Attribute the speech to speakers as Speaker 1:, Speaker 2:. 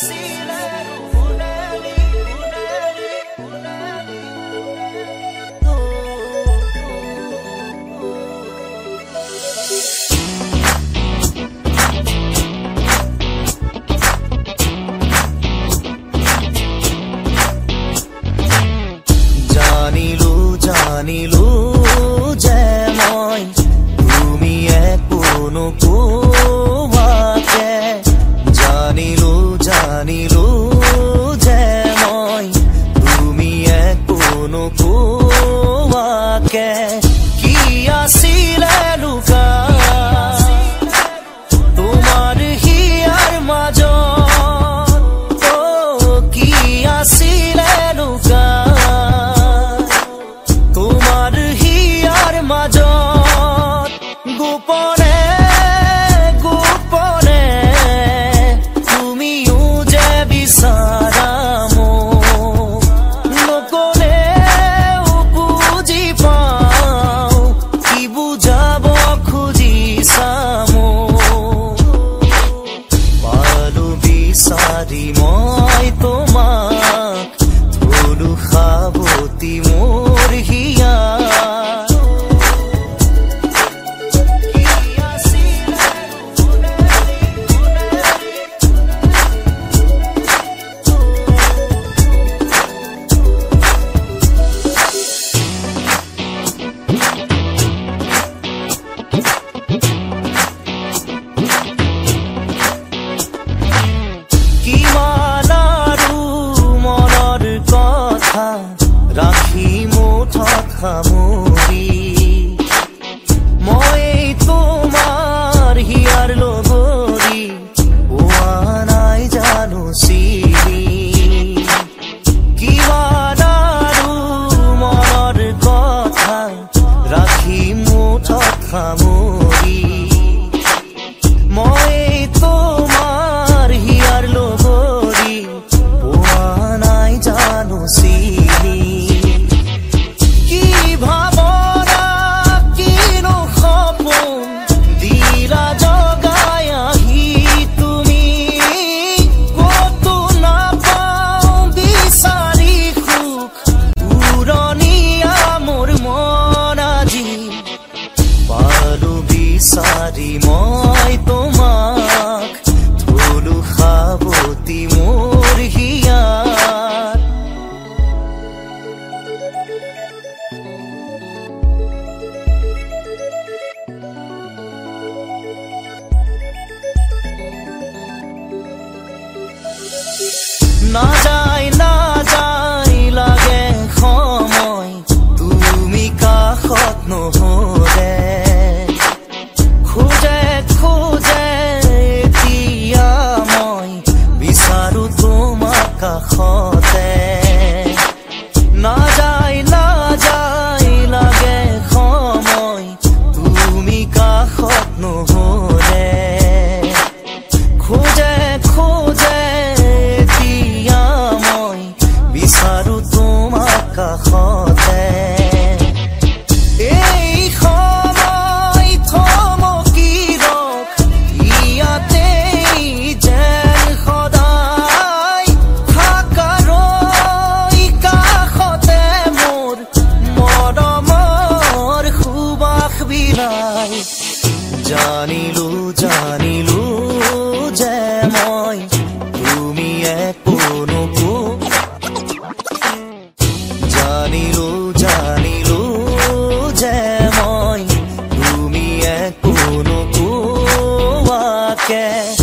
Speaker 1: জানিলো যে মই তুমি একো নোকোৱাকে জানিলো যে মই তুমি একো নোকোৱাকে কি আছিলে লুকাই তোমাৰ হিয়াৰ মাজত কি আছিলে লুকাই গোপনে গোপনে তুমিও যে বিচাৰা মোক নকলেও বুজি পাওঁ কি বুজাব খুজিছা মোক পালো বিচাৰি মই তোমাক থলো সাৱতি মোৰ হিয়া ৰাখি মুঠত সামৰি মই তোমাৰ হিয়াৰ লগৰী পোৱা নাই জানো চিৰি কিমান আৰু মনৰ কথা ৰাখি মুঠত সামৰি মই তোমাৰ হিয়াৰ লগৰী পোৱা নাই জানো চিৰি বিচাৰি মই তোমাক থলো সাৱতি মোৰ হিয়াত নাযায় লাগে সময় তুমি কাষত নহ'লে খোজে এতিয়া মই বিচাৰো তোমাক কাষতে নাযায় লাগে সময় তুমি কাষত নহ'লে খোজে এতিয়া মই বিচাৰো তোমাক কাষতে জানিলো যে মই তুমি একো জানিলো যে মই তুমি একো নোকোৱাকে